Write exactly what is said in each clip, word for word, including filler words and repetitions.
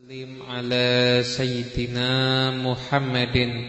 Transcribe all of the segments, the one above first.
Salim ala sayyidina Muhammadin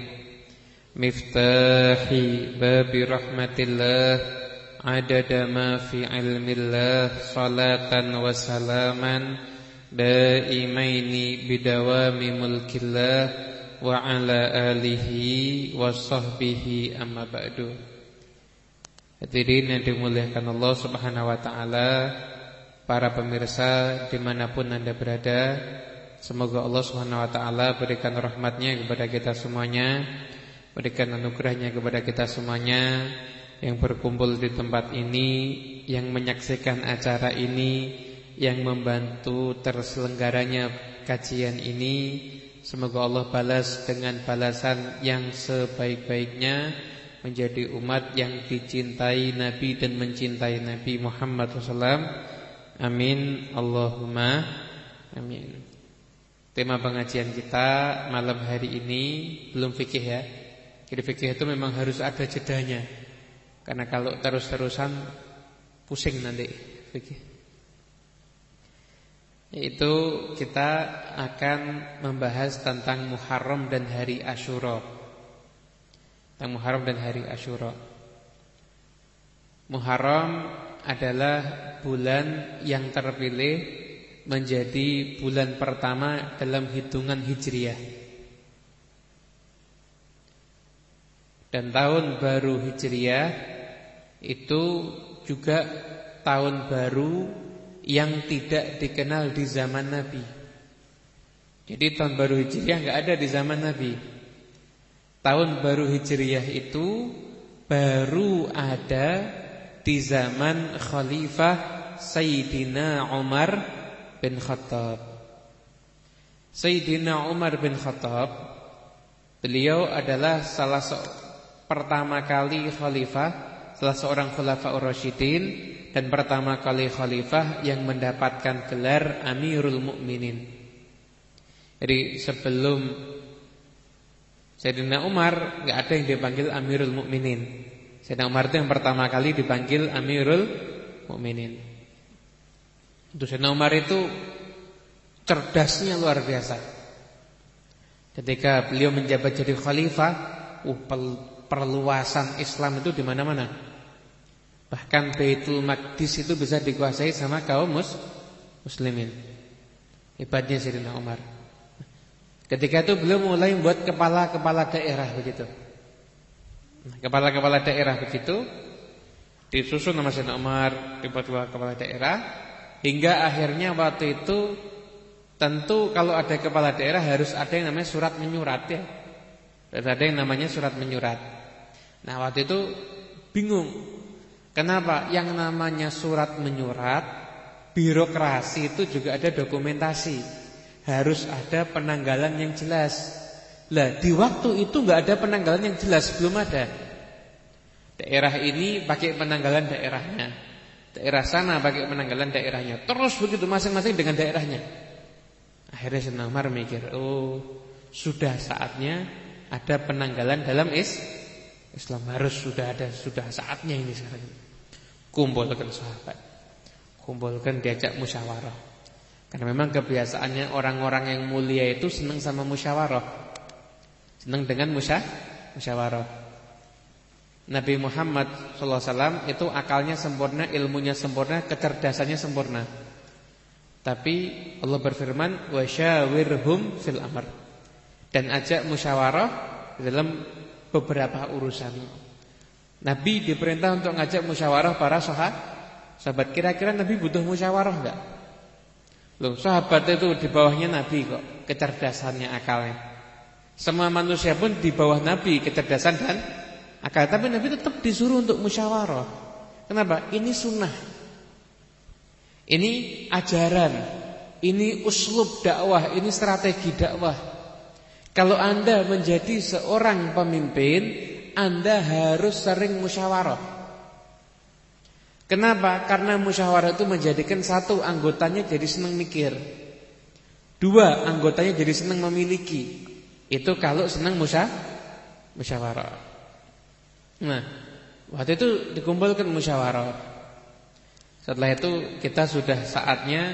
miftahi babi rahmatillah adada ma fi ilmillah salatan wa salaman daimaini bidawami mulkillah wa ala alihi wa sahbihi amma ba'du. Hadirin yang dimuliakan Allah Subhanahu wa ta'ala, para pemirsa dimanapun Anda berada, semoga Allah Subhanahu wa ta'ala berikan rahmatnya kepada kita semuanya, berikan anugerahnya kepada kita semuanya yang berkumpul di tempat ini, yang menyaksikan acara ini, yang membantu terselenggaranya kajian ini. Semoga Allah balas dengan balasan yang sebaik-baiknya, menjadi umat yang dicintai Nabi dan mencintai Nabi Muhammad shallallahu alaihi wasallam. Amin Allahumma amin. Tema pengajian kita malam hari ini belum fikih ya. Jadi fikih itu memang harus ada jedanya, karena kalau terus-terusan pusing nanti fikih. Yaitu kita akan membahas tentang Muharram dan hari Asyura. Tentang Muharram dan hari Asyura. Muharram adalah bulan yang terpilih menjadi bulan pertama dalam hitungan Hijriah. Dan tahun baru Hijriah itu juga tahun baru yang tidak dikenal di zaman Nabi. Jadi tahun baru Hijriah enggak ada di zaman Nabi. Tahun baru Hijriah itu baru ada di zaman Khalifah Sayyidina Umar bin Khattab. Sayyidina Umar bin Khattab, beliau adalah salah se- pertama kali khalifah, salah seorang khulafaur rasyidin, dan pertama kali khalifah yang mendapatkan gelar Amirul Mukminin. Jadi sebelum Sayyidina Umar enggak ada yang dipanggil Amirul Mukminin. Sayyidina Umar itu yang pertama kali dipanggil Amirul Mukminin. Untuk Sayyidina Umar itu cerdasnya luar biasa. Ketika beliau menjabat jadi khalifah, uh, perluasan Islam itu di mana-mana. Bahkan Baitul Maqdis itu bisa dikuasai sama kaum mus, muslimin. Hebatnya Sayyidina Umar. Ketika itu beliau mulai membuat kepala-kepala daerah begitu. Kepala-kepala daerah begitu disusun nama Sayyidina Umar, dibuat kepala daerah. Hingga akhirnya waktu itu tentu kalau ada kepala daerah harus ada yang namanya surat menyurat ya. Harus ada yang namanya surat menyurat. Nah waktu itu bingung. Kenapa? Yang namanya surat menyurat, birokrasi itu juga ada dokumentasi. Harus ada penanggalan yang jelas. Lah di waktu itu enggak ada penanggalan yang jelas, belum ada. Daerah ini pakai penanggalan daerahnya, daerah sana pakai penanggalan daerahnya. Terus begitu masing-masing dengan daerahnya. Akhirnya Sayyidina Umar mikir, oh sudah saatnya ada penanggalan dalam is Islam. Harus sudah ada, sudah saatnya ini sekarang. Kumpulkan sahabat, kumpulkan, diajak musyawarah. Karena memang kebiasaannya orang-orang yang mulia itu senang sama musyawarah, senang dengan musya, musyawarah. Nabi Muhammad shallallahu alaihi wasallam itu akalnya sempurna, ilmunya sempurna, kecerdasannya sempurna. Tapi Allah berfirman, wasyawirhum fil amr, dan ajak musyawarah dalam beberapa urusan. Nabi diperintah untuk ngajak musyawarah para sahabat. Kira-kira Nabi butuh musyawarah enggak? Loh, sahabat itu di bawahnya Nabi kok, kecerdasannya, akalnya. Semua manusia pun di bawah Nabi, kecerdasan dan akal. Tapi Nabi tetap disuruh untuk musyawarah. Kenapa? Ini sunnah, ini ajaran, ini uslub dakwah, ini strategi dakwah. Kalau Anda menjadi seorang pemimpin, Anda harus sering musyawarah. Kenapa? Karena musyawarah itu menjadikan satu, anggotanya jadi senang mikir. Dua, anggotanya jadi senang memiliki. Itu kalau senang musya, musyawarah. Nah, waktu itu dikumpulkan musyawarah. Setelah itu kita sudah saatnya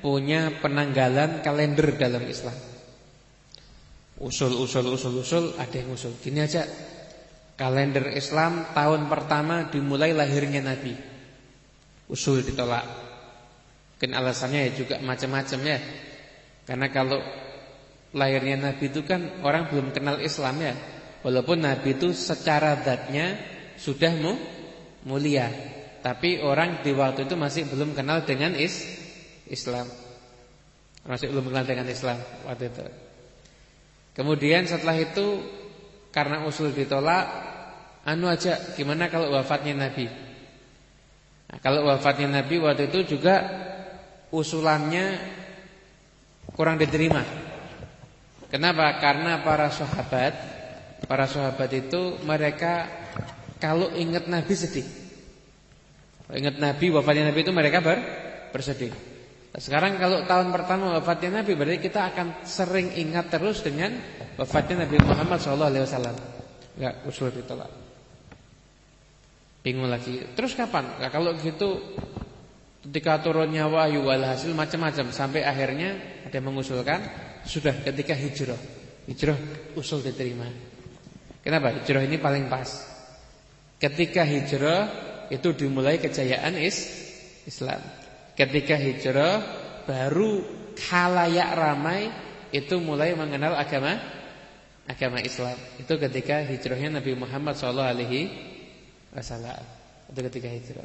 punya penanggalan kalender dalam Islam. Usul, usul, usul, usul, ada yang usul. Gini aja, kalender Islam tahun pertama dimulai lahirnya Nabi. Usul ditolak. Mungkin alasannya ya juga macam-macam ya. Karena kalau lahirnya Nabi itu kan orang belum kenal Islam ya. Walaupun Nabi itu secara zatnya sudah mu, mulia, tapi orang di waktu itu masih belum kenal dengan is, Islam. Masih belum kenal dengan Islam waktu itu. Kemudian setelah itu karena usul ditolak, anu aja, gimana kalau wafatnya Nabi? Nah, kalau wafatnya Nabi waktu itu juga usulannya kurang diterima. Kenapa? Karena para sahabat, para sahabat itu mereka kalau ingat Nabi sedih. Kalau ingat Nabi, wafatnya Nabi itu mereka ber, bersedih. Nah, sekarang kalau tahun pertama wafatnya Nabi, berarti kita akan sering ingat terus dengan wafatnya Nabi Muhammad shallallahu alaihi wasallam. Enggak, usul ditolak. Bingung lagi. Terus kapan? Nah, kalau gitu ketika turunnya wahyu walhasil macam-macam, sampai akhirnya ada yang mengusulkan sudah ketika hijrah. Hijrah usul diterima. Kenapa? Hijrah ini paling pas. Ketika hijrah itu dimulai kejayaan is Islam. Ketika hijrah baru khalayak ramai itu mulai mengenal agama agama Islam. Itu ketika hijrahnya Nabi Muhammad shallallahu alaihi wasallam. Itu ketika hijrah.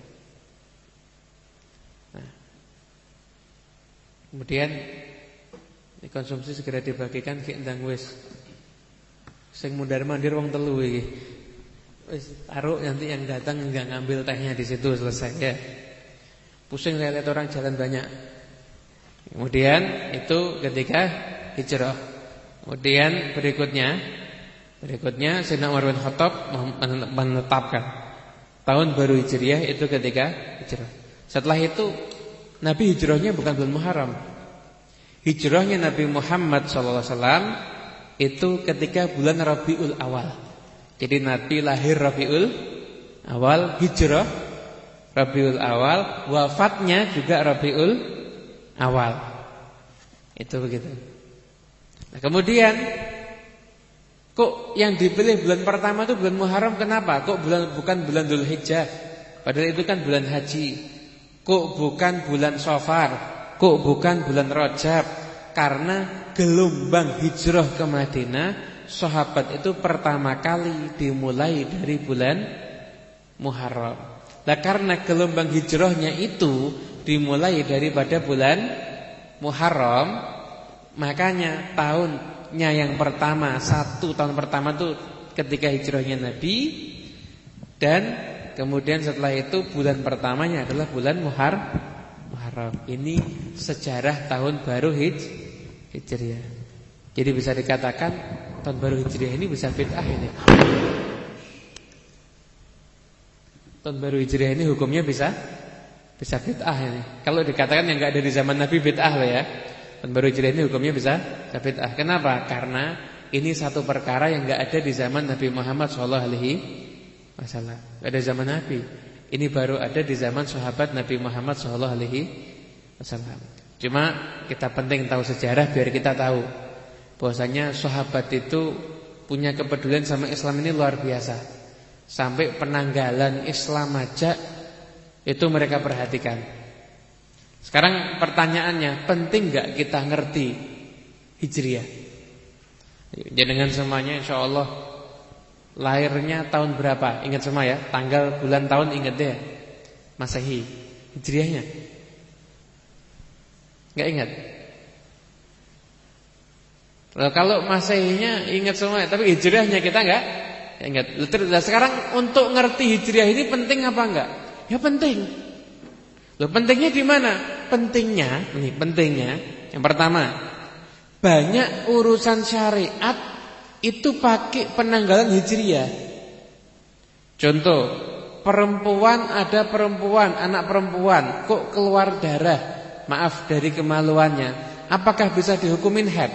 Nah, kemudian dikonsumsi segera dibagikan ki ndang wis. Sing mundar-mandir wong telu iki. Wis taruh nanti yang datang enggak ngambil tehnya di situ, selesai ya. Pusing saya lihat orang jalan banyak. Kemudian itu ketika hijrah. Kemudian berikutnya berikutnya Sayyidina Umar bin Khattab menetapkan tahun baru Hijriah itu ketika hijrah. Setelah itu Nabi hijrahnya bukan bulan Muharram. Hijrahnya Nabi Muhammad shallallahu alaihi wasallam itu ketika bulan Rabiul Awal. Jadi Nabi lahir Rabiul Awal, hijrah Rabiul Awal, wafatnya juga Rabiul Awal. Itu begitu. Nah, kemudian kok yang dipilih bulan pertama itu bulan Muharram, kenapa? Kok bulan bukan bulan Dzulhijjah? Padahal itu kan bulan haji. Kok bukan bulan Safar? Kok bukan bulan Rajab? Karena gelombang hijrah ke Madinah sahabat itu pertama kali dimulai dari bulan Muharram. Nah, karena gelombang hijrahnya itu dimulai daripada bulan Muharram, makanya tahunnya yang pertama, satu tahun pertama itu ketika hijrahnya Nabi, dan kemudian setelah itu bulan pertamanya adalah bulan Muharram. Ini sejarah tahun baru hij, Hijriah. Jadi bisa dikatakan tahun baru Hijriah ini bisa bid'ah ini. Tahun baru Hijriah ini hukumnya bisa bisa bid'ah ini. Kalau dikatakan yang enggak ada di zaman Nabi bid'ah lah ya. Tahun baru Hijriah ini hukumnya bisa bid'ah. Kenapa? Karena ini satu perkara yang enggak ada di zaman Nabi Muhammad shallallahu alaihi wasallam. Enggak ada zaman Nabi. Ini baru ada di zaman sahabat Nabi Muhammad shallallahu alaihi wasallam. Cuma kita penting tahu sejarah biar kita tahu bahwasanya sahabat itu punya kepedulian sama Islam ini luar biasa. Sampai penanggalan Islam aja itu mereka perhatikan. Sekarang pertanyaannya, penting gak kita ngerti Hijriah? Jangan semuanya insyaallah lahirnya tahun berapa? Ingat semua ya, tanggal, bulan, tahun ingat deh. Masehi, Hijriahnya gak ingat? Lalu kalau Masehinya ingat semua, tapi Hijriahnya kita gak ingat. Nah, sekarang untuk ngerti Hijriah ini penting apa enggak? Ya penting. Loh, pentingnya di mana? Pentingnya, nih pentingnya yang pertama, banyak urusan syariat itu pakai penanggalan Hijriah. Contoh, perempuan ada perempuan, anak perempuan kok keluar darah, maaf dari kemaluannya, apakah bisa dihukumin haid?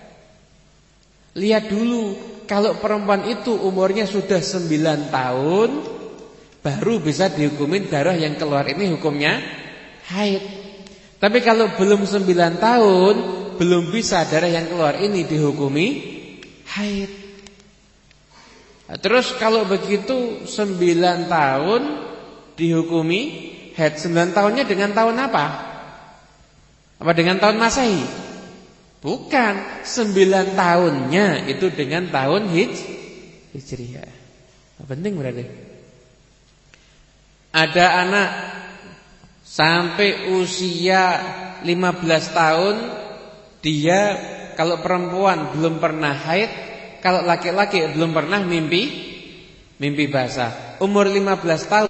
Lihat dulu, kalau perempuan itu umurnya sudah sembilan tahun baru bisa dihukumin darah yang keluar ini hukumnya haid. Tapi kalau belum sembilan tahun, belum bisa darah yang keluar ini dihukumi haid. Nah, terus kalau begitu sembilan tahun dihukumi haid. Sembilan tahunnya dengan tahun apa? Apa dengan tahun Masehi? Bukan. Sembilan tahunnya itu dengan tahun hij Hijriah. Nah, penting berarti. Ada anak sampai usia lima belas tahun, dia kalau perempuan belum pernah haid, kalau laki-laki belum pernah mimpi mimpi basah. Umur lima belas tahun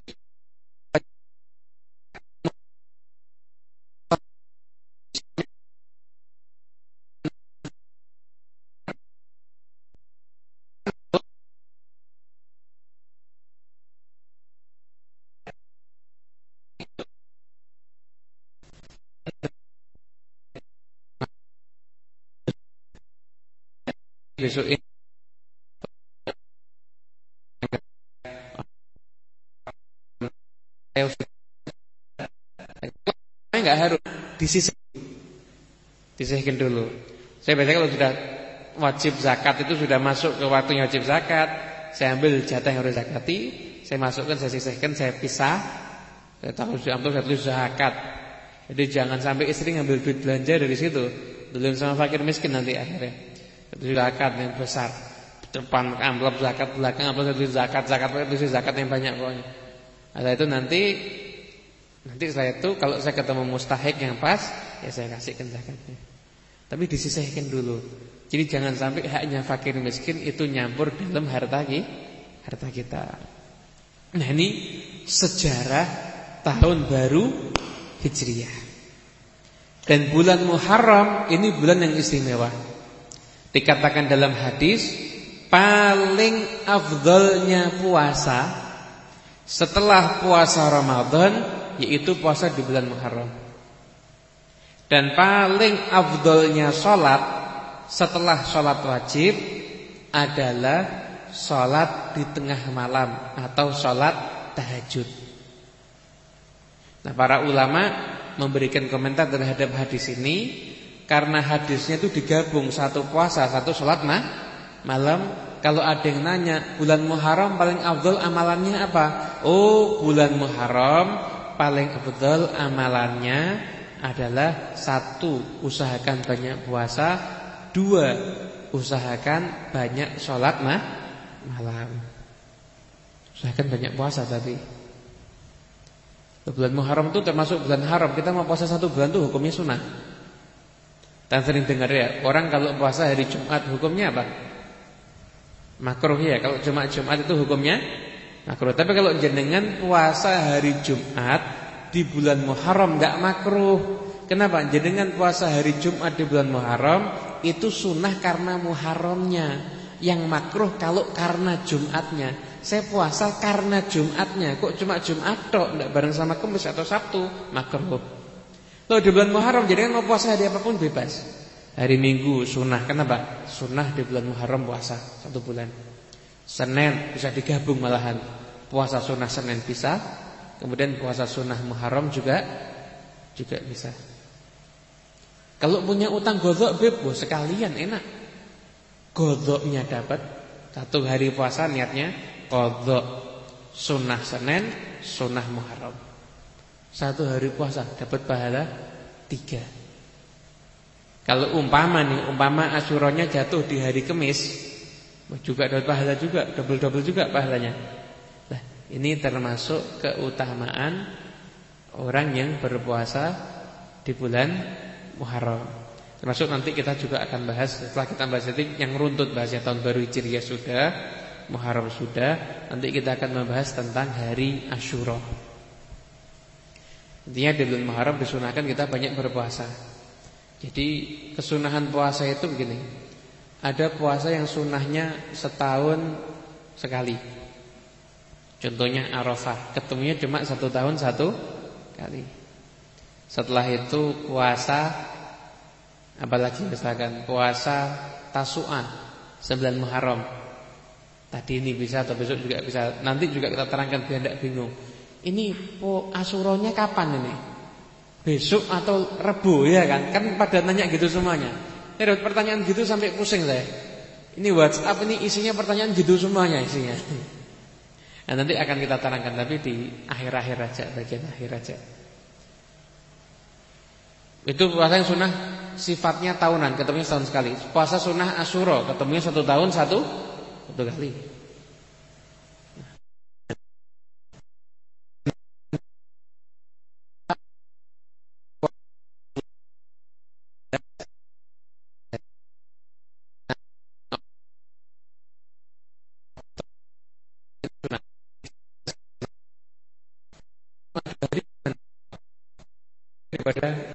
besok ini enggak harus disisihkan. Disisihkan dulu. Saya biasanya kalau sudah wajib zakat itu sudah masuk ke waktunya wajib zakat, saya ambil jatah yang harus zakati, saya masukkan, saya sisihkan, saya pisah. Saya tahu sudah ambil satu zakat. Jadi jangan sampai istri ngambil duit belanja dari situ, belum sama fakir miskin nanti akhirnya. Itu zakat yang besar. Depan amplop zakat, belakang amplop satu zakat, zakat itu zakat yang banyak pokoknya. Nah, itu nanti nanti setelah itu kalau saya ketemu mustahik yang pas, ya saya kasihkan zakatnya. Tapi disisihkan dulu. Jadi jangan sampai haknya fakir miskin itu nyampur dalam harta kita, harta kita. Nah, ini sejarah tahun baru Hijriah. Dan bulan Muharram ini bulan yang istimewa. Dikatakan dalam hadis, paling afdalnya puasa setelah puasa Ramadan yaitu puasa di bulan Muharram. Dan paling afdalnya sholat setelah sholat wajib adalah sholat di tengah malam atau sholat tahajud. Nah, para ulama memberikan komentar terhadap hadis ini karena hadisnya itu digabung, satu puasa, satu sholat mah malam. Kalau ada yang nanya bulan Muharram paling afdal amalannya apa? Oh, bulan Muharram paling afdal amalannya adalah satu, usahakan banyak puasa, dua, usahakan banyak sholat mah malam. Usahakan banyak puasa tadi. Bulan Muharram itu termasuk bulan haram. Kita mau puasa satu bulan itu hukumnya sunnah. Dan sering dengar ya, orang kalau puasa hari Jumat hukumnya apa? Makruh ya. Kalau Jumat-Jumat itu hukumnya makruh. Tapi kalau jenengan puasa hari Jumat di bulan Muharram enggak makruh. Kenapa? Jenengan puasa hari Jumat di bulan Muharram itu sunnah karena Muharramnya. Yang makruh kalau karena Jumatnya. Saya puasa karena Jumatnya. Kok cuma Jumat tok, enggak bareng sama Kamis atau Sabtu, makruh. Kalau di bulan Muharram jenengan mau puasa hari apapun bebas. Hari Minggu sunnah. Kenapa? Sunnah di bulan Muharram puasa satu bulan. Senin bisa digabung malahan. Puasa sunnah Senin bisa. Kemudian puasa sunnah Muharram juga juga bisa. Kalau punya utang godok bebas sekalian enak. Godoknya dapat satu hari puasa niatnya godok sunnah Senin, sunnah Muharram. Satu hari puasa dapat pahala tiga. Kalau umpama nih, umpama Asyuranya jatuh di hari Kamis, juga dapat pahala juga, double-double juga pahalanya. Nah, ini termasuk keutamaan orang yang berpuasa di bulan Muharram. Termasuk nanti kita juga akan bahas, setelah kita bahas itu yang runtut bahasnya tahun baru Hijriah sudah, Muharram sudah, nanti kita akan membahas tentang hari Asyura. Intinya di bulan Muharram disunahkan kita banyak berpuasa. Jadi kesunahan puasa itu begini. Ada puasa yang sunahnya setahun sekali. Contohnya Arafah, ketemunya cuma satu tahun satu kali. Setelah itu puasa, apalagi misalkan puasa Tasu'an sembilan Muharram. Tadi ini bisa atau besok juga bisa. Nanti juga kita terangkan biar tidak bingung. Ini po Asyuranya kapan ini? Besok atau Rebo ya kan? Kan pada nanya gitu semuanya. Saya dapat pertanyaan gitu sampai pusing saya. Ini WhatsApp ini isinya pertanyaan gitu semuanya isinya. Nah, nanti akan kita terangkan tapi di akhir-akhir aja, bagian akhir aja. Itu puasa yang sunnah sifatnya tahunan, ketemunya setahun sekali. Puasa sunnah Asyura, ketemunya satu tahun satu satu kali. Daripada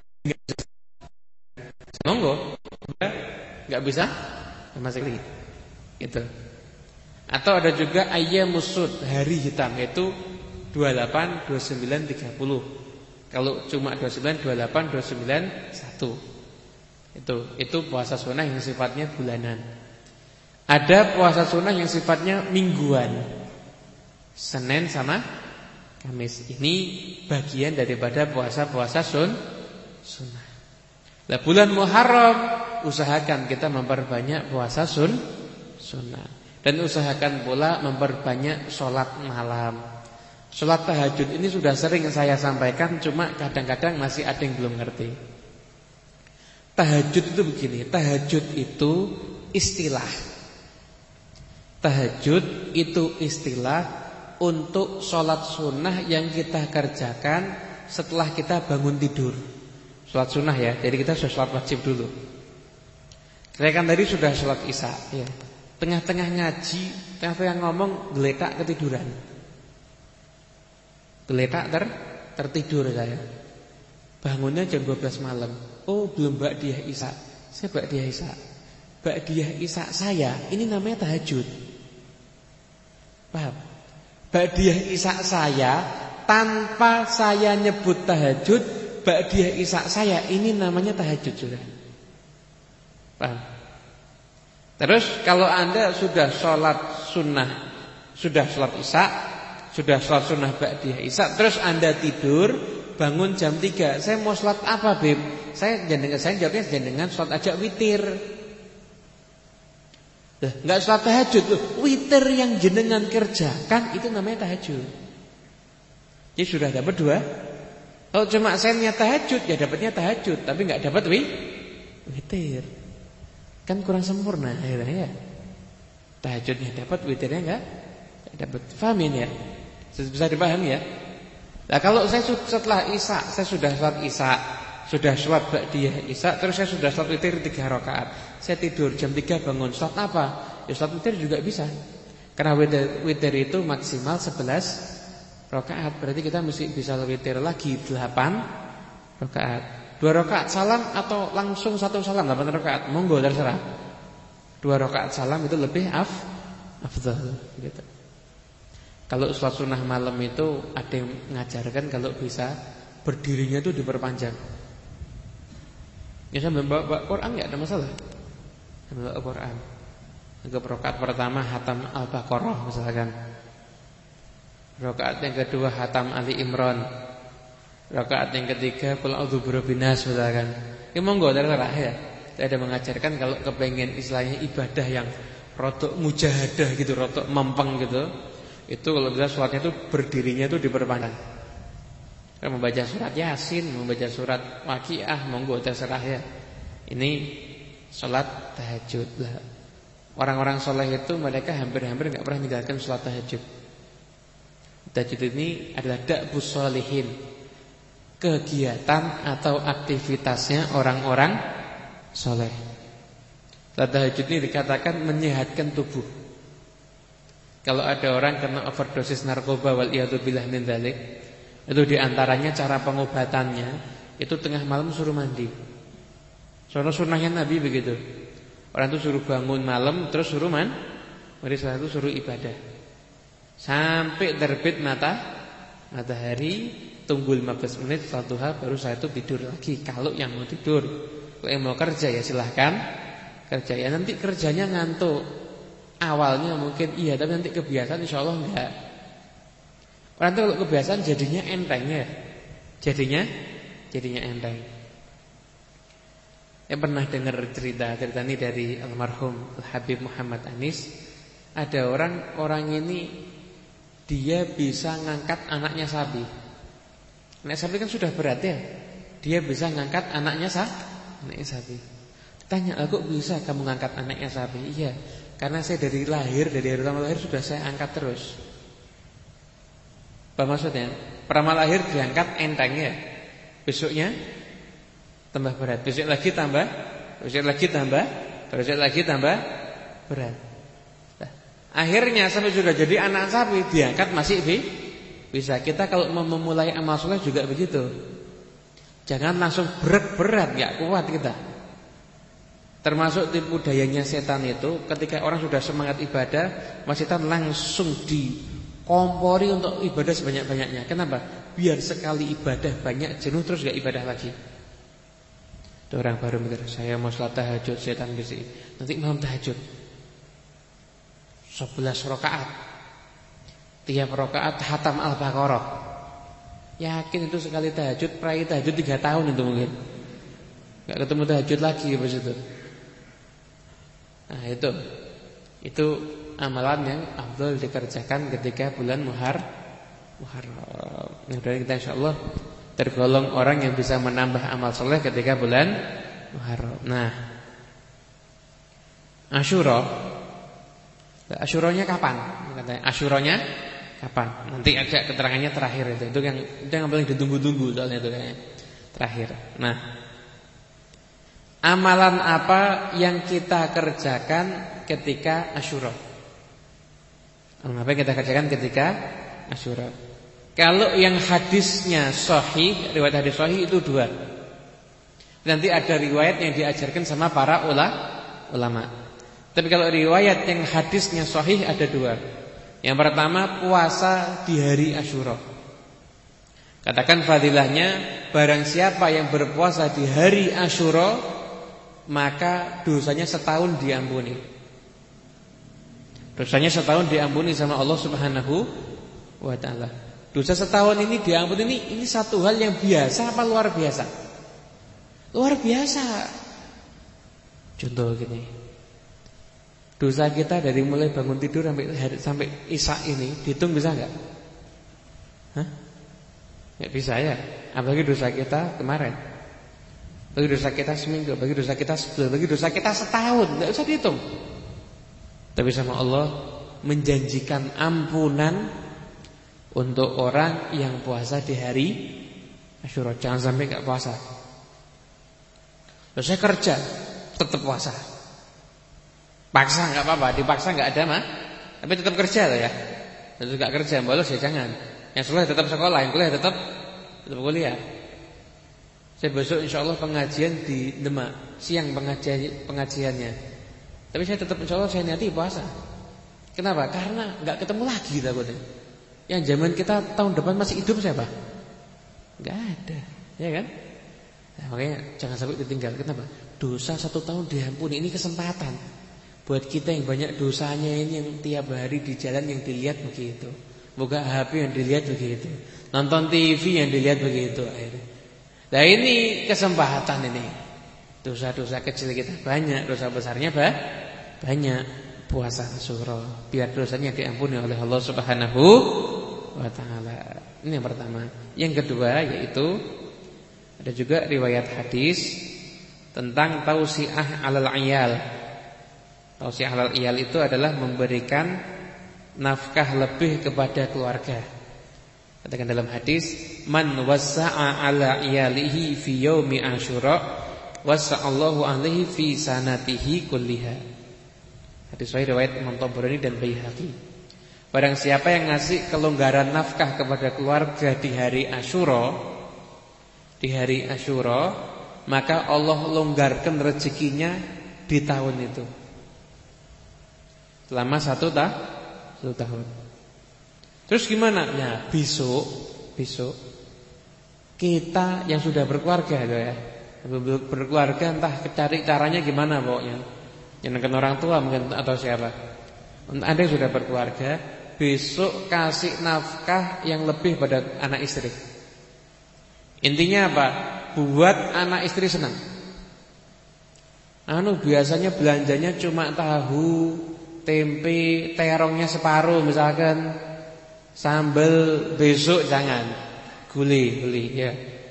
monggo, nggak bisa sama sekali, gitu. Atau ada juga ayyamus sud, hari hitam, yaitu dua puluh delapan, dua puluh sembilan, tiga puluh. Kalau cuma dua puluh sembilan, dua puluh delapan, dua puluh sembilan, satu. Itu itu puasa sunnah yang sifatnya bulanan. Ada puasa sunnah yang sifatnya mingguan, Senin sama Kamis. Ini bagian daripada puasa-puasa sun sunnah. Nah, bulan Muharram usahakan kita memperbanyak puasa sun sunnah. Dan usahakan pula memperbanyak sholat malam. Sholat tahajud ini sudah sering saya sampaikan, cuma kadang-kadang masih ada yang belum ngerti. Tahajud itu begini, tahajud itu istilah. Tahajud itu istilah untuk sholat sunnah yang kita kerjakan setelah kita bangun tidur. Sholat sunnah ya, jadi kita sudah sholat wajib dulu. Saya kan tadi sudah sholat isya ya. Tengah-tengah ngaji, tengah-tengah ngomong, geletak ketiduran. Geletak ter, tertidur saya. Bangunnya jam dua belas malam. Oh belum ba'diyah isya. Saya ba'diyah isya. Ba'diyah isya saya, ini namanya tahajud. Paham? Ba'diyah isya saya tanpa saya nyebut tahajud, ba'diyah isya saya ini namanya tahajud sudah. Paham? Terus kalau Anda sudah sholat sunnah, sudah sholat isya, sudah sholat sunnah ba'diyah isya, terus Anda tidur, bangun jam tiga. Saya mau sholat apa, Beb? Saya jenengan saya jawabnya jenengan sholat aja witir. Loh, enggak sholat tahajud loh. Witir yang jenengan kerjakan itu namanya tahajud. Jadi sudah dapat dua. Kalau cuma saya niat tahajud ya dapatnya tahajud, tapi enggak dapat wi witir. Kan kurang sempurna akhirnya ya. Tahajudnya dapat, witirnya enggak dapat. Fahamin ya? Bisa dipahami ya? Nah kalau saya setelah isya, saya sudah sholat isya, sudah sholat ba'diyah isya, terus saya sudah sholat witir tiga rakaat. Saya tidur jam tiga bangun, sholat apa? Ya sholat witir juga bisa. Karena witir, witir itu maksimal sebelas rakaat. Berarti kita mesti bisa witir lagi delapan rakaat. Dua rakaat salam atau langsung satu salam delapan rakaat, monggo terserah. Dua rakaat salam itu lebih af, afdal gitu. Kalau sholat sunnah malam itu ada yang mengajarkan kalau bisa berdirinya itu diperpanjang. Ya sambil bawa Quran nggak ada masalah. Sambil bawa Quran. Untuk rakaat pertama hatam Al-Baqarah misalkan. Rakaat yang kedua hatam Ali Imran. Rakaat yang ketiga qul a'udzu birabbin nas misalkan. Ya monggo terserah ya. Saya ada mengajarkan kalau kepengen istilahnya ibadah yang rotok mujahadah gitu, rotok mempeng gitu. Itu kalau bisa sholatnya itu berdirinya itu diperpanjang. Kalau membaca surat Yasin, membaca surat Waqiah, monggo terserah ya. Ini sholat tahajud lah. Orang-orang soleh itu mereka hampir-hampir nggak pernah meninggalkan sholat tahajud. Tahajud ini adalah da'bus sholihin, kegiatan atau aktivitasnya orang-orang soleh. Sholat tahajud ini dikatakan menyehatkan tubuh. Kalau ada orang kena overdosis narkoba wal iyadzubillah min dzalik, itu diantaranya cara pengobatannya itu tengah malam suruh mandi. Soalnya sunnahnya Nabi begitu. Orang itu suruh bangun malam terus suruh man, mari setelah itu suruh ibadah sampai terbit mata matahari, tunggu lima belas menit setelah duha baru saya itu tidur lagi. Kalau yang mau tidur, kalau yang mau kerja ya silahkan kerja. Ya nanti kerjanya ngantuk. Awalnya mungkin iya, tapi nanti kebiasaan insya Allah enggak. Orang itu kalau kebiasaan jadinya enteng ya. Jadinya jadinya enteng. Ya pernah dengar cerita cerita ini dari almarhum Habib Muhammad Anis. Ada orang orang ini dia bisa ngangkat anaknya sapi. Anak sapi kan sudah berat ya. Dia bisa ngangkat anaknya sa anaknya sapi. Tanya, "Kok bisa kamu ngangkat anaknya sapi?" "Iya, karena saya dari lahir, dari hari pertama lahir sudah saya angkat terus." Apa maksudnya? Pertama lahir diangkat enteng ya. Besoknya tambah berat, besok lagi tambah, besok lagi tambah, besok lagi tambah berat. Nah, akhirnya sampai sudah jadi anak sapi diangkat masih bisa. Kita kalau mau memulai amal soleh juga begitu. Jangan langsung berat-berat, nggak kuat kita. Termasuk tipu dayanya setan itu, ketika orang sudah semangat ibadah, setan langsung dikompori untuk ibadah sebanyak-banyaknya. Kenapa? Biar sekali ibadah banyak jenuh terus gak ibadah lagi. Itu orang baru mikir, saya mau sholat tahajud, setan bisi. Nanti malam tahajud sebelas rakaat, tiap rakaat hatam Al-Baqarah. Yakin itu sekali tahajud, prai tahajud tiga tahun itu mungkin. Gak ketemu tahajud lagi habis itu. Nah itu Itu amalan yang afdal dikerjakan ketika bulan Muhar Muharram. Mudah-mudahan kita insyaallah tergolong orang yang bisa menambah amal soleh ketika bulan Muharram. Nah, Asyura, Asyuranya kapan? Katanya Asyuranya kapan? Nanti aja keterangannya terakhir itu. Itu yang itu yang paling ditunggu-tunggu soalnya itu kayaknya. Terakhir. Nah, amalan apa yang kita kerjakan ketika Asyura? Amalan apa yang kita kerjakan ketika Asyura? Kalau yang hadisnya sahih, riwayat hadis sahih itu dua. Nanti ada riwayat yang diajarkan sama para ulama. Tapi kalau riwayat yang hadisnya sahih ada dua. Yang pertama, puasa di hari Asyura. Katakan fadilahnya, barang siapa yang berpuasa di hari Asyura, maka dosanya setahun diampuni. Dosanya setahun diampuni sama Allah Subhanahu wa ta'ala. Dosa setahun ini diampuni, ini ini satu hal yang biasa apa luar biasa? Luar biasa. Contoh gini, dosa kita dari mulai bangun tidur sampai sampai isya ini dihitung bisa enggak? Hah? Enggak bisa ya. Apalagi dosa kita kemarin, bagi dosa kita seminggu, bagi dosa kita sebulan, bagi dosa kita setahun, enggak usah dihitung. Tapi sama Allah menjanjikan ampunan untuk orang yang puasa di hari Asyura. Jangan sampai enggak puasa. Terus saya kerja tetap puasa. Paksa enggak apa-apa, dipaksa enggak ada mah. Tapi tetap kerja loh ya. Terus enggak kerja, bolos ya jangan. Yang sekolah tetap sekolah, yang kuliah tetap tetap kuliah. Saya besok insyaallah pengajian di Demak, siang pengajian pengajiannya. Tapi saya tetap insyaallah saya niati puasa. Kenapa? Karena enggak ketemu lagi takutnya. Yang zaman kita tahun depan masih hidup siapa? Enggak ada, ya kan? Nah, makanya jangan sampai ditinggal. Kenapa? Dosa satu tahun diampuni, ini kesempatan buat kita yang banyak dosanya ini, yang tiap hari di jalan yang dilihat begitu, buka H P yang dilihat begitu, nonton T V yang dilihat begitu. Akhirnya, nah ini kesempatan ini. Dosa-dosa kecil kita banyak, dosa besarnya bah, banyak. Puasa Asyura biar dosanya diampuni oleh Allah Subhanahu wa ta'ala. Ini yang pertama. Yang kedua yaitu ada juga riwayat hadis tentang tausiah alal iyal. Tausiah alal iyal itu adalah memberikan nafkah lebih kepada keluarga. Katakan dalam hadis, man wasa'a ala iyalihi fi yaumi Asyura wasa'allahu alaihi fi sanatihi kulliha. Hadis sahih riwayat Imam Tabrani dan Baihaqi. Barang siapa yang ngasih kelonggaran nafkah kepada keluarga di hari Asyura, di hari Asyura, maka Allah longgarkan rezekinya di tahun itu selama satu, tah, satu tahun. Terus gimana? Nah, besok, besok kita yang sudah berkeluarga ya, berkeluarga entah cari caranya gimana pokoknya. Yang orang tua mungkin atau siapa. Anda yang sudah berkeluarga, besok kasih nafkah yang lebih pada anak istri. Intinya apa? buat anak istri senang. Anu biasanya belanjanya cuma tahu, tempe, terongnya separuh misalkan, sambal besok jangan, gulai beli ya,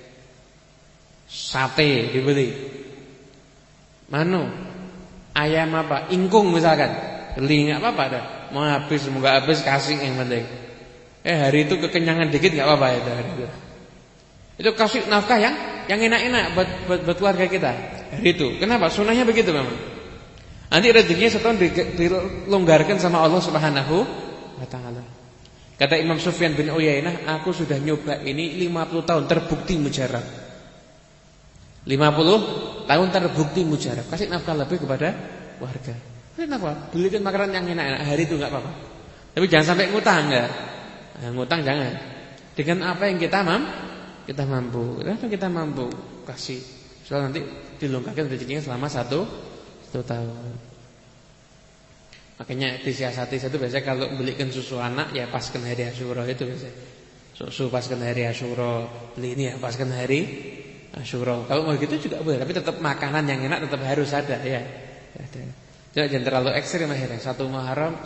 sate dibeli, manu ayam apa, ingkung misalkan, beli nggak apa-apa dah, mau habis semoga habis kasih yang penting. Eh hari itu kekenyangan dikit nggak apa-apa ya hari itu. Itu kasih nafkah yang yang enak-enak buat, buat buat keluarga kita hari itu. Kenapa? Sunnahnya begitu memang. Nanti rezekinya setahun dilonggarkan sama Allah Subhanahu wa taala. Kata Imam Sufyan bin Uyainah, aku sudah nyoba ini lima puluh tahun terbukti mujarab. lima puluh tahun terbukti mujarab. Kasih nafkah lebih kepada warga. Kenapa? Belikan makanan yang enak-enak hari itu enggak apa-apa. Tapi jangan sampai ngutang enggak. Nah, ngutang jangan. Dengan apa yang kita mampu, kita mampu. Kenapa kita mampu kasih? Soalnya nanti dilonggarkan rezekinya selama satu satu tahun. Makanya disiasati satu biasanya kalau belikan susu anak ya pas kena hari Asyura itu biasanya. Susu pas kena hari Asyura, beli ini ya pas kena hari Asyura. Kalau mau gitu juga boleh, tapi tetap makanan yang enak tetap harus ada ya. Ada. Jangan terlalu ekstrim akhirnya. Satu Muharram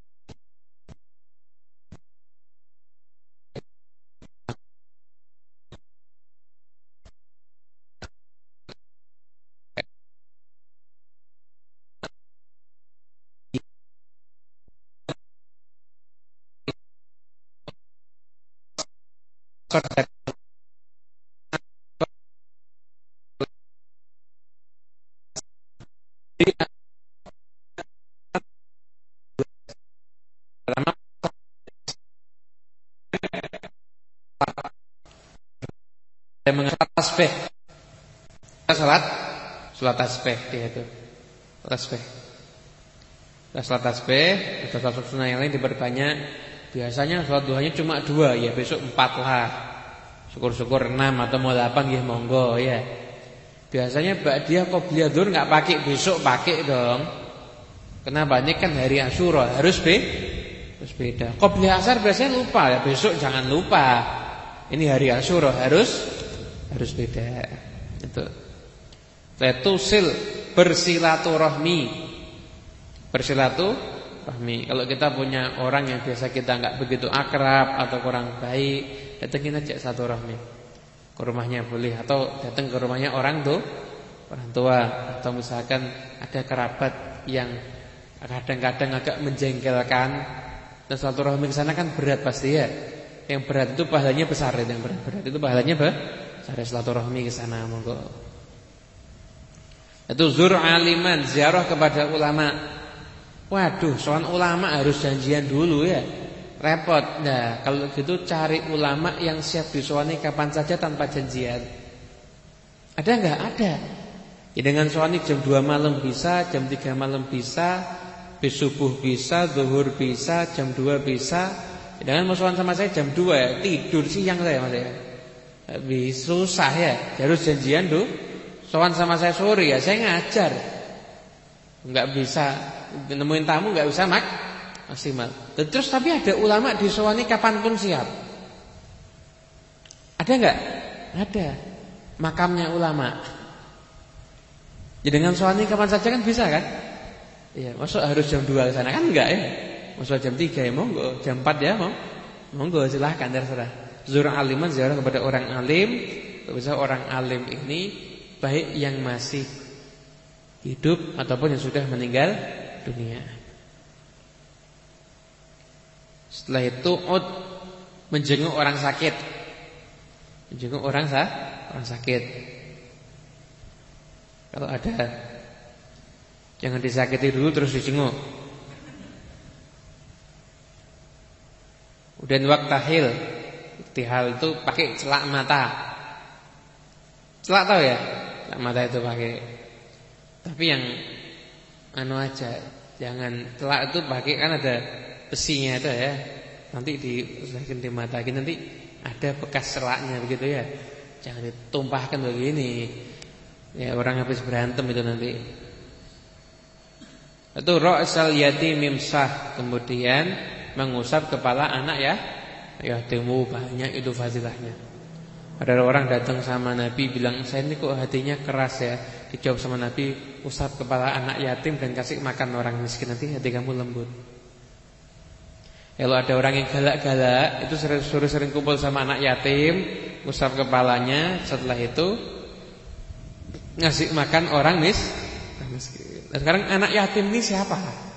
saya mengenal tasbih. Salat, salat tasbih dia itu. Tasbih. Salat tasbih, ada salat sunnah yang lain diperbanyak. Biasanya salat duhanya cuma dua, ya besok empat lah. Syukur-syukur enam atau mau delapan ya monggo ya. Biasanya ba'diyah qobliyah dzhur enggak pakai, besok pakai dong. Kenapa? Ini kan hari Asyura, harus be harus beda. Qobliyah asar biasanya lupa, ya besok jangan lupa. Ini hari Asyura harus harus beda. Itu. Letusil bersilaturahmi. Bersilaturahmi. Kalau kita punya orang yang biasa kita enggak begitu akrab atau kurang baik, datengin aja silaturahmi. Ke rumahnya boleh, atau datang ke rumahnya orang tuh, orang tua, atau misalkan ada kerabat yang kadang-kadang agak menjengkelkan, dan silaturahmi ke sana kan berat pasti ya. Yang berat itu pahalanya besar, yang berat-berat itu pahalanya apa? Cari silaturahmi ke sana monggo. Itu zur aliman, ziarah kepada ulama. Waduh, soal ulama harus janjian dulu ya. Repot. Nah, kalau gitu cari ulama yang siap disowani kapan saja tanpa janjian. Ada enggak? Ada. Ya dengan sowani jam dua malam bisa, jam tiga malam bisa, bis subuh bisa, zuhur bisa, jam dua bisa. Ya dengan mau sowan sama saya jam dua ya, tidur siang saya Mas ya. Habis susah ya, harus janjian tuh. Sowan sama saya sore ya, saya ngajar. Enggak bisa nemuin tamu, enggak bisa mak maksimal. Terus tapi ada ulama disowani kapanpun siap. Ada enggak? Ada. Makamnya ulama. Ya dengan sowani kapan saja kan bisa kan? Iya, masuk harus jam dua ke sana kan enggak ya? Masuk jam tiga ya monggo, jam empat ya monggo. Monggo silahkan terserah. Zur aliman, ziarah kepada orang alim. Bisa orang alim ini baik yang masih hidup ataupun yang sudah meninggal dunia. Setelah itu ud menjenguk orang sakit. Menjenguk orang sah, orang sakit. Kalau ada, jangan disakiti dulu terus dijenguk. Kemudian waktahil. Iktihal itu pakai celak mata. Celak tahu ya? Celak mata itu pakai. Tapi yang anu aja, jangan celak itu pakai kan ada besinya itu ya. Nanti diusahakan di mata lagi, nanti ada bekas celaknya begitu ya. Jangan ditumpahkan begini. Ya orang habis berantem itu nanti. Itu ra'sal yatim mimsah, kemudian mengusap kepala anak ya. Ya temu banyak itu fadilahnya. Ada orang datang sama Nabi bilang, saya ini kok hatinya keras ya. Dijawab sama Nabi, usap kepala anak yatim dan kasih makan orang miskin, nanti hati kamu lembut. Kalau ada orang yang galak-galak, itu suruh sering kumpul sama anak yatim, usap kepalanya, setelah itu ngasih makan orang mis, miskin. Nah, sekarang anak yatim ini siapa?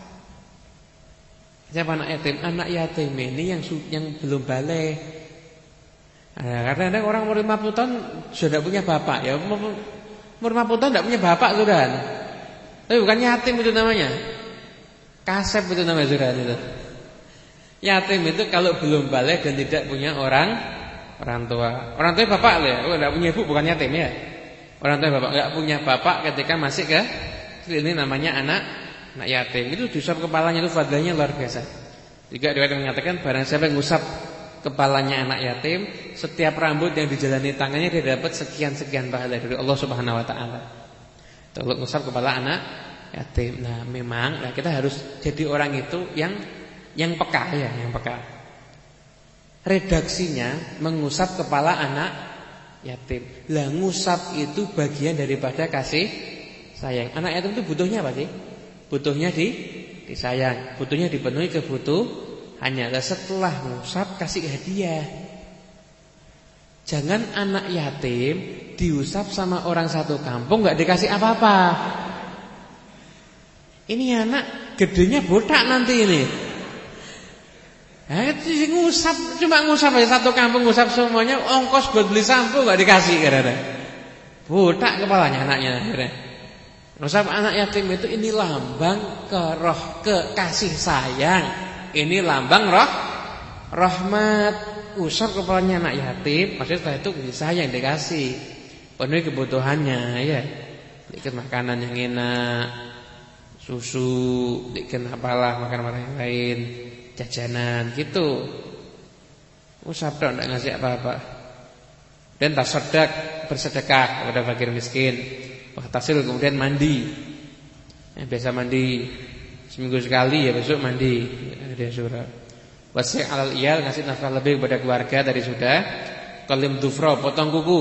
Siapa anak yatim? Anak yatim ini yang yang belum balik. Nah, kadang-kadang orang umur lima puluh tahun sudah punya bapak ya. Umur lima puluh tahun tidak punya bapak sudah. Tapi bukan yatim itu namanya. Kasep itu namanya sudah itu. Yatim itu kalau belum balik dan tidak punya orang orang tua. Orang tua bapak loh ya. Oh, tidak punya ibu bukan yatim ya. Orang tua bapak enggak punya bapak ketika masih ke ini namanya anak anak yatim. Itu diusap kepalanya itu fadilahnya luar biasa. Juga riwayat mengatakan barang siapa yang ngusap kepalanya anak yatim, setiap rambut yang dijalani tangannya dia dapat sekian-sekian pahala dari Allah Subhanahu wa taala. Untuk ngusap kepala anak yatim. Nah, memang nah kita harus jadi orang itu yang yang peka ya, yang peka. Redaksinya mengusap kepala anak yatim. Lah ngusap itu bagian daripada kasih sayang. Anak yatim itu butuhnya apa sih? Butuhnya di disayang, butuhnya dipenuhi kebutuhan. Hanya setelah ngusap kasih hadiah. Jangan anak yatim diusap sama orang satu kampung nggak dikasih apa-apa. Ini anak gedenya botak nanti ini. Nah, itu ngusap cuma ngusap aja satu kampung ngusap semuanya, ongkos buat beli sampo nggak dikasih kadang-kadang. Botak kepalanya anaknya akhirnya. Ngusap anak yatim itu ini lambang ke roh ke kasih sayang. Ini lambang roh rahmat. Usap kepalanya anak yatim, maksudnya setelah itu bisa yang dikasih penuhi kebutuhannya ya. Dikit makanan yang enak, susu, dikit apalah makanan-makanan yang lain, jajanan gitu. Usap dong enggak ngasih apa-apa. Dan tasaddaq, bersedekah kepada fakir miskin. Wah, tasil kemudian mandi. Ya, biasa mandi seminggu sekali ya, besok mandi dia surah. Wasi' alal iyal, ngasih nafkah lebih kepada keluarga dari sudah. Qalim dufra, potong kuku.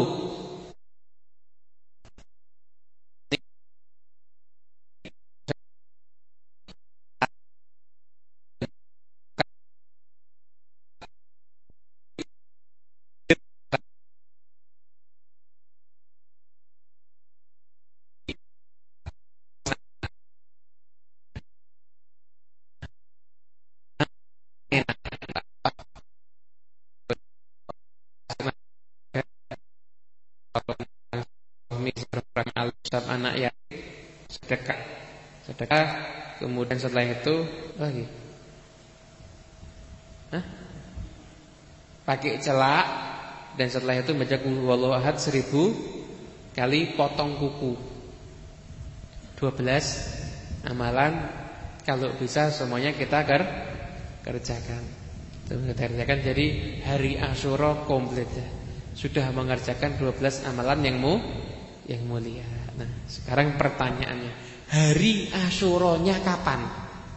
Anak ya sedekah, sedekah. Kemudian setelah itu lagi, Hah? pakai celak. Dan setelah itu baca qul huwallahu ahad seribu kali, potong kuku. Dua belas amalan kalau bisa semuanya kita ker kerjakan. Kita kerjakan jadi hari Asyura komplit ya. Sudah mengerjakan dua belas amalan yang mu yang mulia. Nah, sekarang pertanyaannya, hari Asyuranya kapan?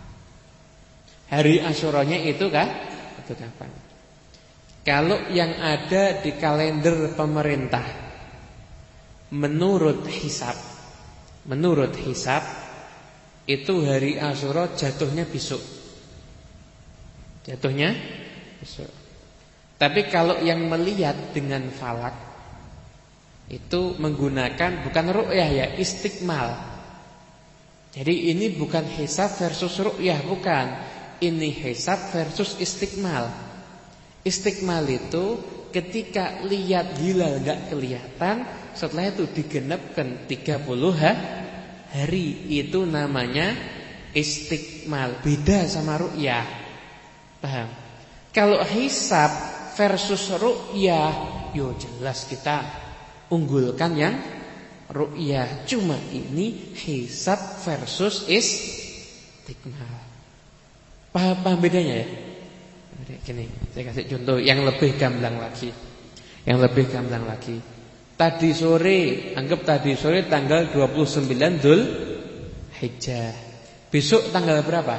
Hari Asyuranya itu kan? Itu kapan? Kalau yang ada di kalender pemerintah, menurut hisab, menurut hisab itu hari Asyura jatuhnya besok. Jatuhnya besok. Tapi kalau yang melihat dengan falak itu menggunakan bukan ru'yah ya, istikmal. Jadi ini bukan hisab versus ru'yah, bukan. Ini hisab versus istikmal. Istikmal itu ketika lihat hilal enggak kelihatan, setelah itu digenapkan tiga puluh hari, itu namanya istikmal. Beda sama ru'yah. Paham? Kalau hisab versus ru'yah, yo jelas kita unggulkan yang ru'yah. Cuma ini hisab versus istikmal. Paham, paham bedanya ya? Gini, saya kasih contoh yang lebih gamblang lagi. Yang lebih gamblang lagi. Tadi sore, anggap tadi sore tanggal dua puluh sembilan Dzulhijjah. Besok tanggal berapa?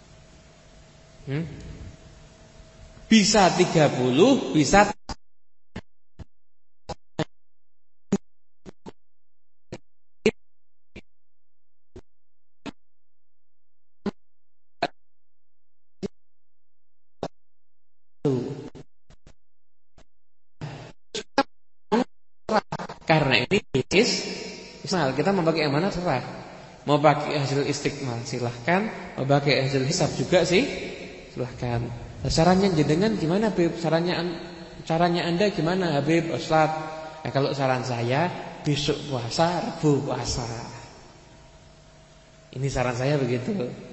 Hmm? Bisa tiga puluh, bisa Karena ini bisnis, misal kita mau pakai yang mana terserah. Mau pakai hasil istiqmal silahkan, mau pakai hasil hisab juga sih silahkan. Nah, sarannya jenengan gimana, Habib? Sarannya caranya Anda gimana, Habib, Ustaz? Nah, kalau saran saya besok puasa, Rebu puasa. Ini saran saya begitu.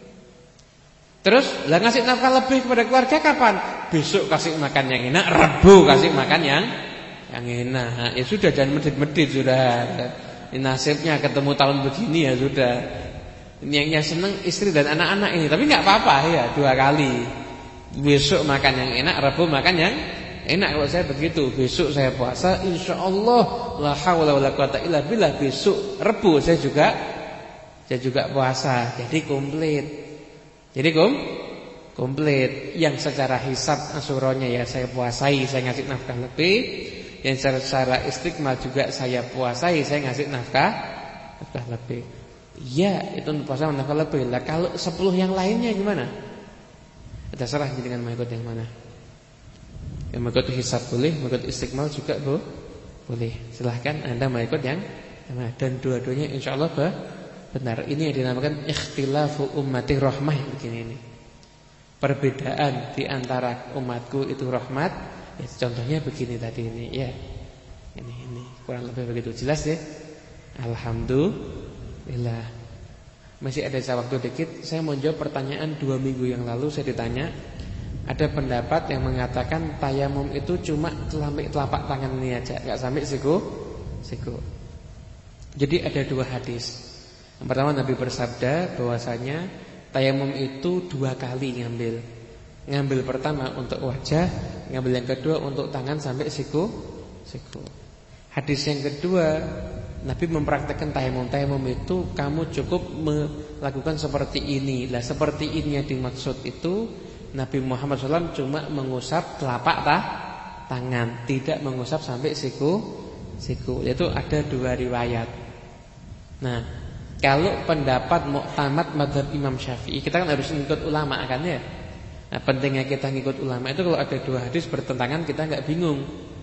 Terus, lah ngasih nafkah lebih kepada keluarga kapan? Besok kasih makan yang enak, Rebu kasih makan yang yang enak. Ya sudah, jangan medit-medit sudah. Ini nasibnya ketemu tahun begini ya sudah. Ini yang, yang senang istri dan anak-anak ini. Tapi nggak apa-apa ya, dua kali. Besok makan yang enak, Rebu makan yang enak. Kalau saya begitu, besok saya puasa, insya Allah la haula wala quwata illa billah. Besok Rebu saya juga saya juga puasa. Jadi komplit. Jadi kom komplit. Yang secara hisab asyuranya ya saya puasai, saya ngasih nafkah lebih. Yang secara istiqmal juga saya puasai, saya ngasih nafkah nafkah lebih. Iya, itu puasa nafkah lebih. Lah kalau sepuluh yang lainnya gimana? Terserah dengan mengikut yang mana. Yang mengikut hisab boleh, mengikut istiqmal juga bu, boleh. Silahkan Anda mengikut yang mana. Dan dua-duanya insya Allah benar. Ini yang dinamakan ikhtilafu ummati rahmah begini ini. Perbedaan di antara umatku itu rahmat. Ya, contohnya begini tadi ini ya. Ini ini kurang lebih begitu jelas ya. Alhamdulillah. Masih ada waktu dikit. Saya mau jawab pertanyaan dua minggu yang lalu saya ditanya. Ada pendapat yang mengatakan tayamum itu cuma sampai telapak tangan ini aja, enggak sampai siku siku. Jadi ada dua hadis. Yang pertama Nabi bersabda bahwasanya tayamum itu dua kali ngambil. Ngambil pertama untuk wajah, ngambil yang kedua untuk tangan sampai siku siku. Hadis yang kedua, Nabi mempraktekkan tayamum. Tayamum itu kamu cukup melakukan seperti ini. Lah seperti ini yang dimaksud itu Nabi Muhammad shallallahu alaihi wasallam cuma mengusap telapak tah, tangan, tidak mengusap sampai siku siku. Itu ada dua riwayat. Nah, kalau pendapat muktamad mazhab Imam Syafi'i, kita kan harus ngikut ulama kan ya. Nah, pentingnya kita ngikut ulama itu kalau ada dua hadis bertentangan kita nggak bingung.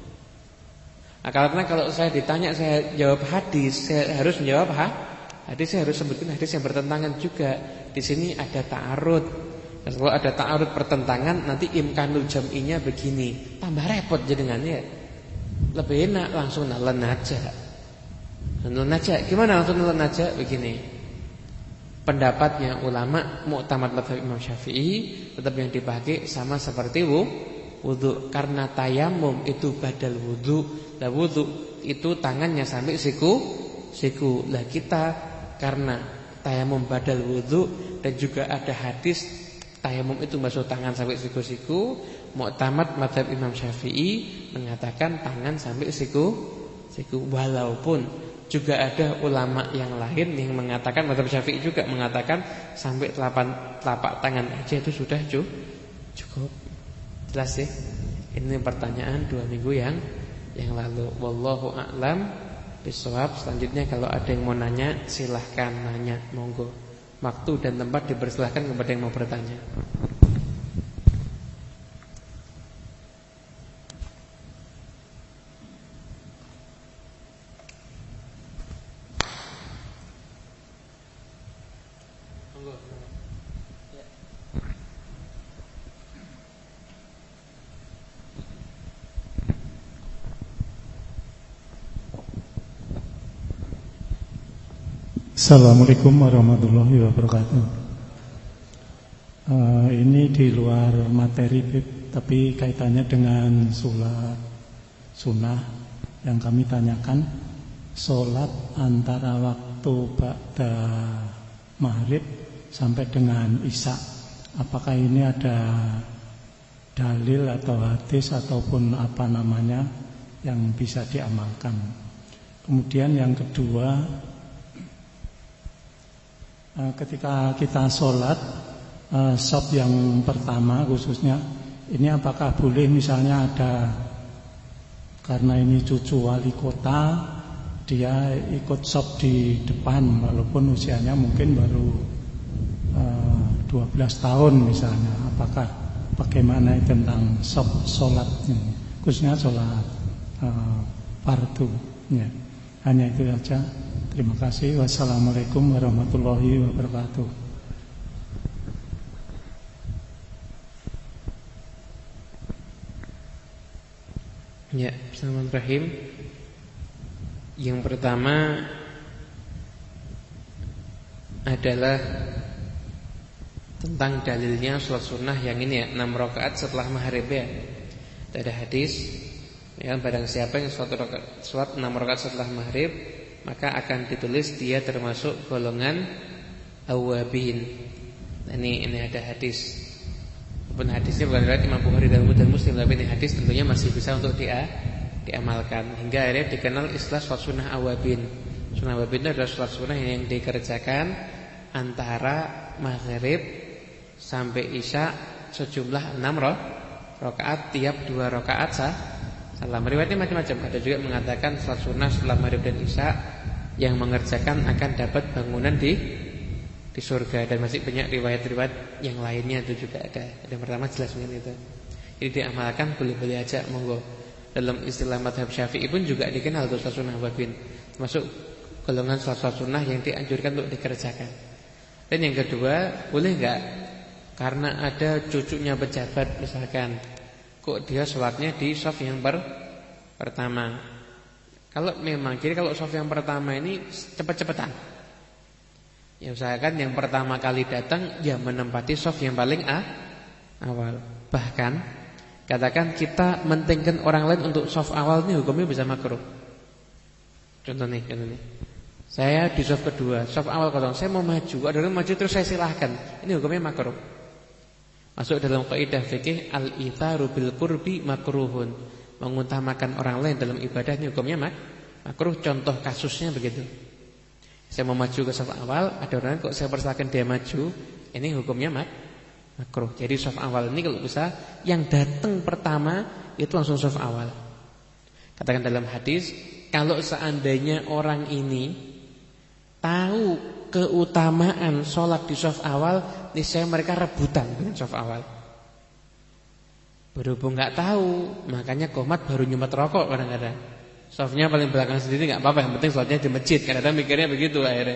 Nah, karena kalau saya ditanya saya jawab hadis, saya harus menjawab ha? Hadis saya harus sebutkan hadis yang bertentangan juga. Di sini ada ta'arud. Nah, kalau ada ta'arud pertentangan nanti imkanul jam'inya begini. Tambah repot jenengan ya. Lebih enak langsung nelen aja. Nelen aja. Gimana langsung nelen aja begini. Pendapatnya ulama muktamad mazhab Imam Syafi'i tetap yang dipakai sama seperti wudu. Karena tayamum itu badal wudu. Lah wudu itu tangannya sampai siku siku. Lah kita karena tayamum badal wudu dan juga ada hadis tayamum itu basuh tangan sampai siku-siku, muktamad mazhab Imam Syafi'i mengatakan tangan sampai siku siku. Walaupun juga ada ulama yang lain yang mengatakan, mazhab Syafi'i juga mengatakan sampai telapak, telapak tangan aja itu sudah cukup. Jelas ya? Ini pertanyaan dua minggu yang yang lalu. Wallahu a'lam bishawab. Selanjutnya kalau ada yang mau nanya silahkan nanya, monggo. Waktu dan tempat dipersilahkan kepada yang mau bertanya. Assalamualaikum warahmatullahi wabarakatuh. uh, Ini di luar materi, tapi kaitannya dengan sholat sunnah yang kami tanyakan. Sholat antara waktu ba'da maghrib sampai dengan isya, apakah ini ada dalil atau hadis ataupun apa namanya yang bisa diamalkan? Kemudian yang kedua, ketika kita sholat uh, shop yang pertama khususnya, ini apakah boleh misalnya ada, karena ini cucu wali kota, dia ikut shop di depan walaupun usianya mungkin baru uh, dua belas tahun misalnya, apakah bagaimana tentang sholat, khususnya sholat uh, fardu. Ya. Hanya itu saja. Terima kasih. Wassalamualaikum warahmatullahi wabarakatuh. Ya, bismillahirrahmanirrahim. Yang pertama adalah tentang dalilnya sholat sunnah yang ini ya, enam rakaat setelah maghrib ya. Ada hadis ya, barang siapa yang sholat rakaat, sholat enam rakaat setelah maghrib, maka akan ditulis dia termasuk golongan awabin. Ini ini ada hadis. Walaupun hadisnya bukan riwayat Imam Bukhari dan Muslim, tapi ini hadis tentunya masih bisa untuk dia diamalkan. Hingga akhirnya dikenal istilah sholat sunnah awabin. Sunnah awabin itu adalah sholat sunnah yang dikerjakan antara maghrib sampai isya sejumlah enam rakaat, tiap dua rakaat sah salam. Riwayatnya macam-macam. Ada juga mengatakan sholat sunnah setelah maghrib dan isya yang mengerjakan akan dapat bangunan di di surga, dan masih banyak riwayat-riwayat yang lainnya itu juga ada. Yang pertama jelas dengan itu. Jadi diamalkan boleh-boleh aja, monggo. Dalam istilah madhab Syafi'i pun juga dikenal tuh sholat sunnah awabin, termasuk golongan sholat sunnah yang dianjurkan untuk dikerjakan. Dan yang kedua, boleh enggak karena ada cucunya pejabat misalkan, kok dia sholatnya di shaf yang per pertama. Kalau memang, jadi kalau shaf yang pertama ini cepet-cepetan, ya usahakan yang pertama kali datang ya menempati shaf yang paling ah, awal. Bahkan katakan kita mentingkan orang lain untuk shaf awal, ini hukumnya bisa makruh. Contoh nih, contoh nih. Saya di shaf kedua, shaf awal kosong, saya mau maju, ada orang maju terus saya silahkan, ini hukumnya makruh. Masuk dalam kaidah fikih al-itharu bil qurbi makruhun. Mengutamakan orang lain dalam ibadah ini hukumnya mak makruh. Contoh kasusnya begitu. Saya mau maju ke shaf awal, ada orang kok saya persilakan dia maju, ini hukumnya mak makruh. Jadi shaf awal ini kalau bisa yang datang pertama itu langsung shaf awal. Katakan dalam hadis, kalau seandainya orang ini tahu keutamaan sholat di shaf awal, niscaya mereka rebutan dengan shaf awal. Berhubung nggak tahu, makanya komat baru nyumet rokok kadang-kadang. Shafnya paling belakang sendiri nggak apa-apa, yang penting sholatnya di masjid. Kadang-kadang mikirnya begitu akhirnya.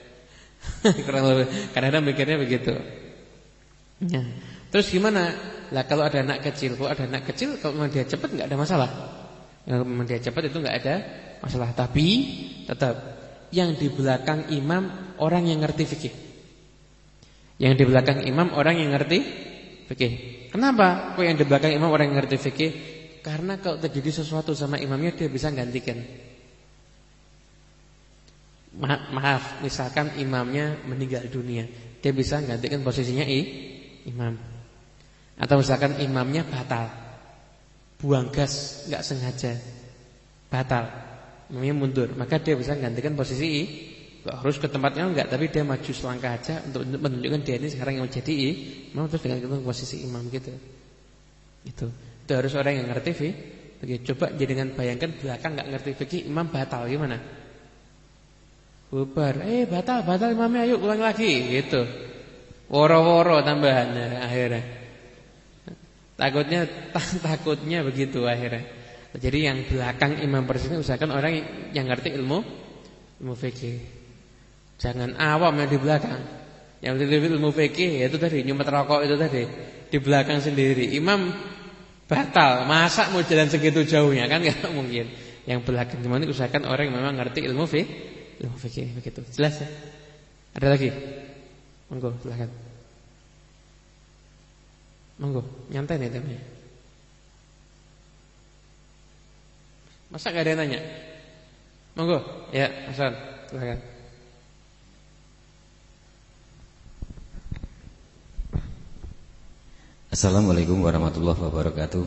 Kadang-kadang mikirnya begitu. Ya. Terus gimana? Lah kalau ada anak kecil, kalau ada anak kecil, kalau memang dia cepat nggak ada masalah. Kalau memang dia cepat itu nggak ada masalah. Tapi tetap yang di belakang imam orang yang ngerti fikih. Yang di belakang imam orang yang ngerti fikih. Kenapa? Kok yang di belakang imam orang yang ngerti fikih? Karena kalau terjadi sesuatu sama imamnya dia bisa gantikan. Ma maaf, misalkan imamnya meninggal dunia, dia bisa gantikan posisinya i, imam. Atau misalkan imamnya batal, buang gas nggak sengaja, batal, imamnya mundur, maka dia bisa gantikan posisi i. Harus ke tempatnya enggak, tapi dia maju selangkah aja untuk menunjukkan dia ini sekarang yang menjadi i, imam, terus dengan posisi imam gitu. Itu. Itu harus orang yang ngerti fikih. Coba jadikan bayangkan belakang enggak ngerti fikih, imam batal gimana? Bubar, eh batal, batal imamnya, ayo ulang lagi gitu. Woro-woro tambahan ya, akhirnya. Takutnya takutnya begitu akhirnya. Jadi yang belakang imam persisnya usahakan orang yang ngerti ilmu ilmu fikih. Jangan awam yang di belakang. Yang ngerti ilmu fikih itu tadi nyumet rokok itu tadi di belakang sendiri. Imam batal, masa mau jalan segitu jauhnya, kan enggak mungkin. Yang belakang gimana usahakan orang yang memang ngerti ilmu fikih, ilmu fikih begitu. Jelas ya? Ada lagi? Monggo, silakan. Monggo, nyantai nih temanya. Masa enggak ada yang nanya? Monggo, ya, Hasan, silakan. Assalamualaikum warahmatullahi wabarakatuh.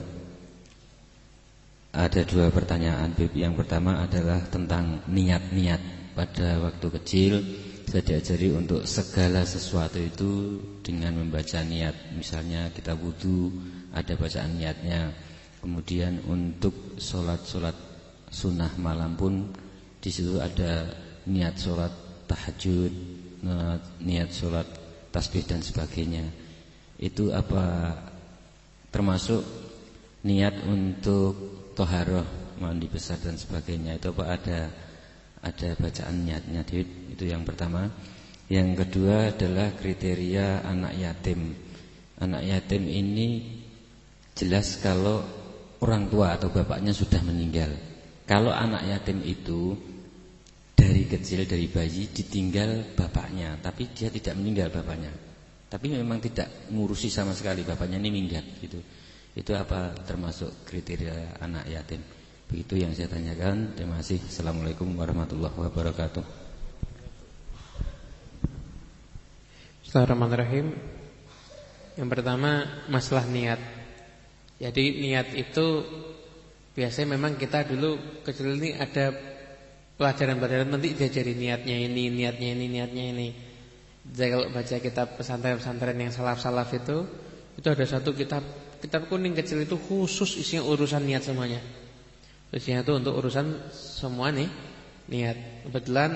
Ada dua pertanyaan, Bib. Yang pertama adalah tentang niat-niat. Pada waktu kecil saya diajari untuk segala sesuatu itu dengan membaca niat. Misalnya kita wudu, ada bacaan niatnya. Kemudian untuk sholat-sholat sunnah malam pun di situ ada niat sholat tahajud, niat sholat tasbih dan sebagainya. Itu apa termasuk niat untuk toharoh, mandi besar dan sebagainya. Itu apa ada ada bacaan niatnya? Itu yang pertama. Yang kedua adalah kriteria anak yatim. Anak yatim ini jelas kalau orang tua atau bapaknya sudah meninggal. Kalau anak yatim itu dari kecil, dari bayi ditinggal bapaknya, tapi dia tidak meninggal bapaknya, tapi memang tidak ngurusi sama sekali, bapaknya ini minggat gitu. Itu apa termasuk kriteria anak yatim? Begitu yang saya tanyakan. Terima kasih. Assalamualaikum warahmatullahi wabarakatuh. Bismillahirrahmanirrahim. Yang pertama masalah niat. Jadi niat itu biasanya memang kita dulu kecil ini ada pelajaran-pelajaran nanti diajari niatnya ini, niatnya ini, niatnya ini. Jadi kalau baca kitab pesantren-pesantren yang salaf-salaf itu, itu ada satu kitab kitab kuning kecil itu khusus isinya urusan niat semuanya. Isinya itu untuk urusan semua nih niat. Kebetulan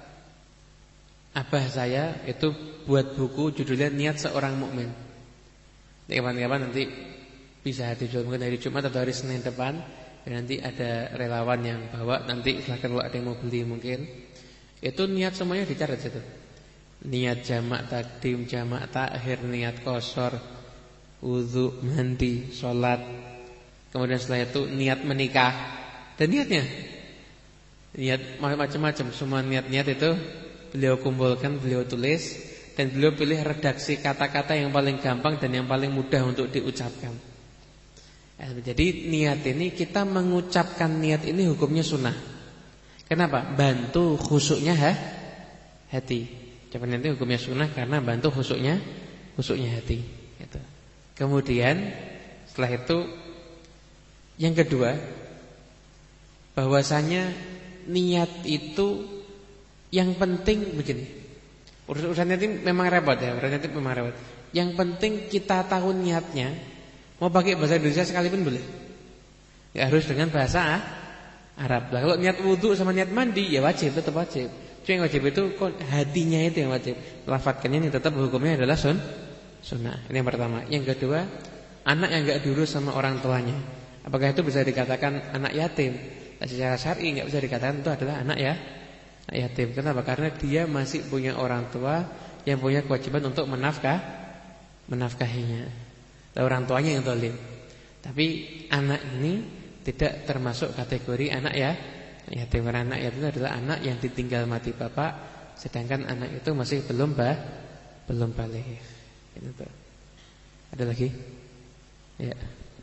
abah saya itu buat buku judulnya Niat Seorang Mukmin. Kapan-kapan nanti bisa dijual mungkin hari Jumat atau hari Senin depan. Dan nanti ada relawan yang bawa, nanti silahkan kalau ada yang mau beli mungkin. Itu niat semuanya dicatat situ. Niat jamak takdim, jamak takhir, niat qashar, wudu, mandi, sholat. Kemudian setelah itu niat menikah. Dan niatnya niat macam-macam, semua niat-niat itu beliau kumpulkan, beliau tulis. Dan beliau pilih redaksi kata-kata yang paling gampang dan yang paling mudah untuk diucapkan. Jadi niat ini, kita mengucapkan niat ini hukumnya sunnah. Kenapa? Bantu khusyuknya ha? hati. Coba nanti hukumnya sunnah karena bantu khusyuknya khusyuknya hati. Gitu. Kemudian setelah itu yang kedua, bahwasanya niat itu yang penting begini. Urusan niat ini memang repot ya, urusan niat itu memang repot. Yang penting kita tahu niatnya. Mau pakai bahasa Indonesia sekalipun boleh. Ya harus dengan bahasa Arab. Lah kalau niat wudu sama niat mandi ya wajib, tetap wajib. Cuma yang wajib itu hatinya itu yang wajib. Lafadzkannya ini tetap hukumnya adalah sun, sunnah. Ini yang pertama. Yang kedua, anak yang enggak diurus sama orang tuanya. Apakah itu bisa dikatakan anak yatim? Nah, secara syar'i enggak bisa dikatakan itu adalah anak ya, anak yatim. Kenapa? Karena dia masih punya orang tua yang punya kewajiban untuk menafkah menafkahinya. Orang tuanya yang zalim. Tapi anak ini tidak termasuk kategori anak ya yatim. Karena anak yatim itu adalah anak yang ditinggal mati bapak, sedangkan anak itu masih belum bah, belum balik. Itu tuh. Ada lagi? Ya.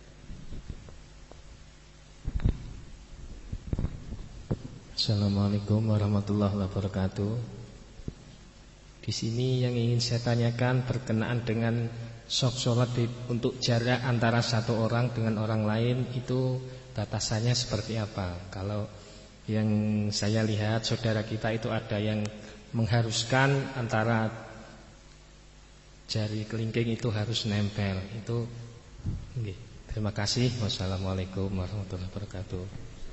Assalamualaikum warahmatullahi wabarakatuh. Di sini yang ingin saya tanyakan berkenaan dengan sok sholat di, untuk jarak antara satu orang dengan orang lain itu batasannya seperti apa? Kalau yang saya lihat saudara kita itu ada yang mengharuskan antara jari kelingking itu harus nempel. Itu okay. Terima kasih. Wassalamualaikum warahmatullahi wabarakatuh.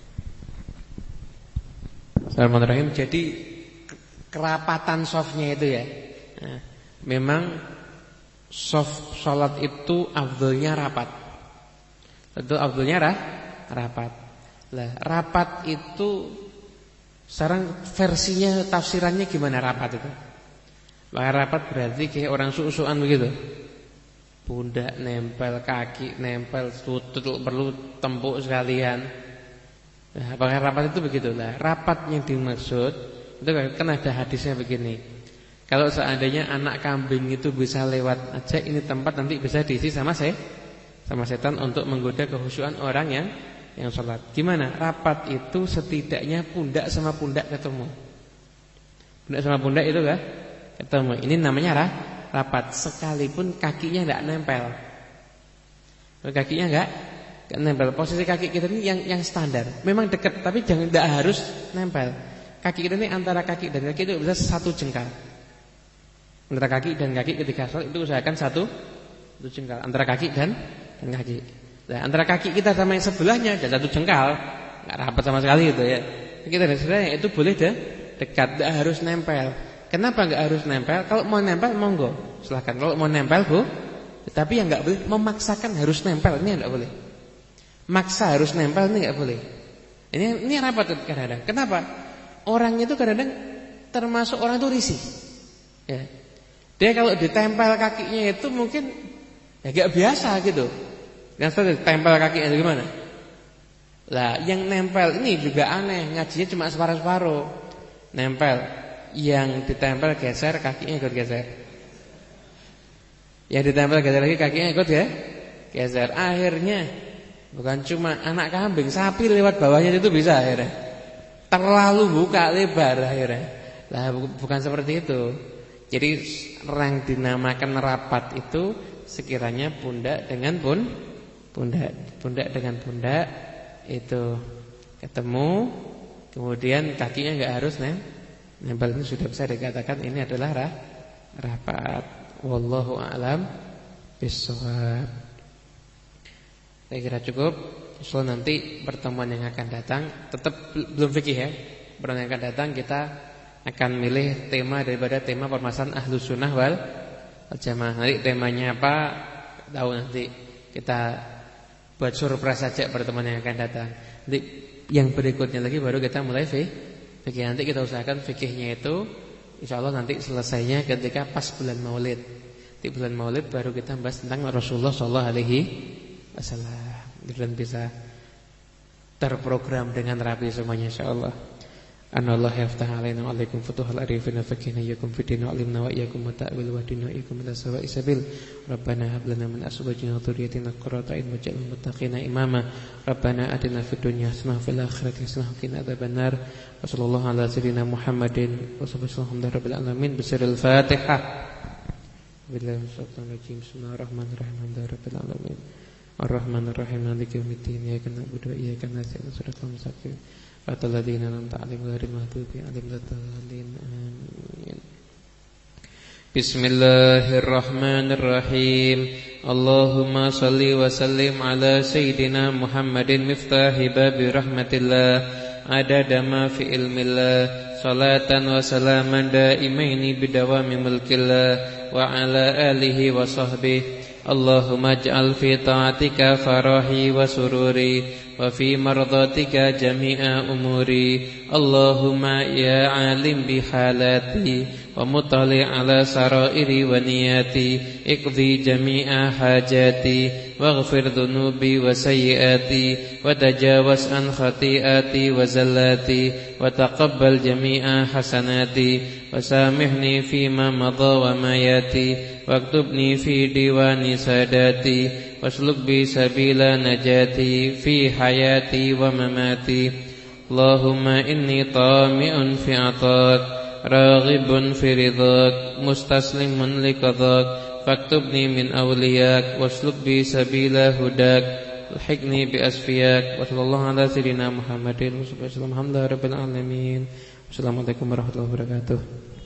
Bismillahirrahmanirrahim. Jadi kerapatan softnya itu ya, nah, memang soft sholat itu afdolnya rapat. Itu afdolnya rah, rapat. Lah, rapat itu sekarang versinya tafsirannya gimana rapat itu? Maka rapat berarti kayak orang susu-susuan begitu. Pundak nempel, kaki nempel, lutut perlu tempuk sekalian. Nah, apakah rapat itu begitu? Lah, rapat yang dimaksud itu kan ada hadisnya begini. Kalau seandainya anak kambing itu bisa lewat aja ini tempat, nanti bisa diisi sama saya, sama setan untuk menggoda kehusyuan orang yang yang sholat. Gimana? Rapat itu setidaknya pundak sama pundak ketemu. Pundak sama pundak itu kan ketemu. Ini namanya rah, rapat. Sekalipun kakinya tidak nempel. Kakinya enggak, enggak nempel. Posisi kaki kita ini yang yang standar. Memang dekat, tapi jangan tidak harus nempel. Kaki kita ini antara kaki dan kaki itu bisa satu jengkal. Antara kaki dan kaki ketika sholat itu usahakan satu satu jengkal antara kaki dan dan kaki. Nah, antara kaki kita sama yang sebelahnya ada satu jengkal, enggak rapat sama sekali itu ya. Kita dan sebelahnya itu boleh deh dekat, enggak harus nempel. Kenapa enggak harus nempel? Kalau mau nempel monggo, silakan. Kalau mau nempel Bu, Tapi yang enggak boleh memaksakan harus nempel, ini enggak boleh. Maksa harus nempel, ini enggak boleh. Ini ini rapat kadang-kadang. Kenapa? Orang itu kadang-kadang termasuk orang itu risih. Ya. Dia kalau ditempel kakinya itu mungkin ya enggak biasa gitu. Yang sudah ditempel kakinya itu gimana? Lah, yang nempel ini juga aneh, ngajinya cuma separuh-separuh. Nempel, yang ditempel geser, kakinya ikut geser. Yang ditempel geser lagi, kakinya ikut ya geser. Akhirnya bukan cuma anak kambing, sapi lewat bawahnya itu bisa akhirnya. Terlalu buka lebar akhirnya. Lah, bukan seperti itu. Jadi yang dinamakan rapat itu sekiranya pundak dengan pun pundak, pundak dengan pundak itu ketemu, kemudian kakinya enggak harus nem, nempel. Ini sudah bisa dikatakan ini adalah rah, rapat. Wallahu a'lam bishawab. Saya kira cukup. Insyaallah nanti pertemuan yang akan datang tetap belum fikih ya. Pertemuan yang akan datang kita akan milih tema daripada tema permasalahan Ahlus Sunnah wal Jamaah. Nanti temanya apa tahu nanti kita buat surprise saja pertemuan yang akan datang. Nanti yang berikutnya lagi baru kita mulai fikih. Nanti kita usahakan fikihnya itu insyaallah nanti selesainya ketika pas bulan Maulid. Di bulan Maulid baru kita bahas tentang Rasulullah sallallahu alaihi wasallam. Dan bisa terprogram dengan rapi semuanya insyaallah. Anallahu yaftah alaina wa alaikum futuhal arifin wa fakihna yakum fidin wa alimna wa iyyakum ta'wil wa dinu ikum tasawa isabil. Rabbana hab lana min azwajina wa dhurriyyatina qurrata a'yun waj'alna muttaqina imama. Rabbana atina fid dunya hasanah wa fil akhirati hasanah wa qina adzabannar. Wa sallallahu ala sayyidina Muhammadin wa sallallahu rabbil alamin bisiril Fatihah. Billahi minasyaitonir rajim. Bismillahirrahmanirrahim. Alhamdulillahirabbil alamin. Ar-Rahmanir Rahim. Maliki yaumiddin. Iyyaka na'budu wa iyyaka nasta'in. Shiratal mustaqim. Alladzina an'amta 'alaihim ghairil maghdubi 'alaihim waladdallin. Amin. Bismillahirrahmanirrahim. Allahumma shalli wa sallim ala sayyidina Muhammadin miftahi babi rahmatillah adada ma fi ilmillah salatan wa salaman daimaini bidawami mulkillah wa ala alihi wa sahbihi. Allahumma ij'al fi ta'atika farahi wa sururi wa fi mardatika jami'a umuri. Allahumma ya alim bihalati wa mutali ala sarairi wa niyati iqdi jami'a hajati waghfir dhunubi wa sayyiati wa tajawaz an khati'ati wa zallati wa taqabbal jami'a hasanati wa samihni fima madha wa ma yati waktubni fi diwani sadati wasluk bi sabila najati fi hayati wa mamati. Allahumma inni tami'un fi atak raghibun fi ridhak mustaslimun liqadak faktubni min awliyak wasluk bi sabila hudak alhiqni bi asfiyak. Wa sallallahu ala sayyidina Muhammadin wa sallallahu alaihi wa sallam. Alhamdulillahi rabbil alamin. Wassalamualaikum warahmatullahi wabarakatuh.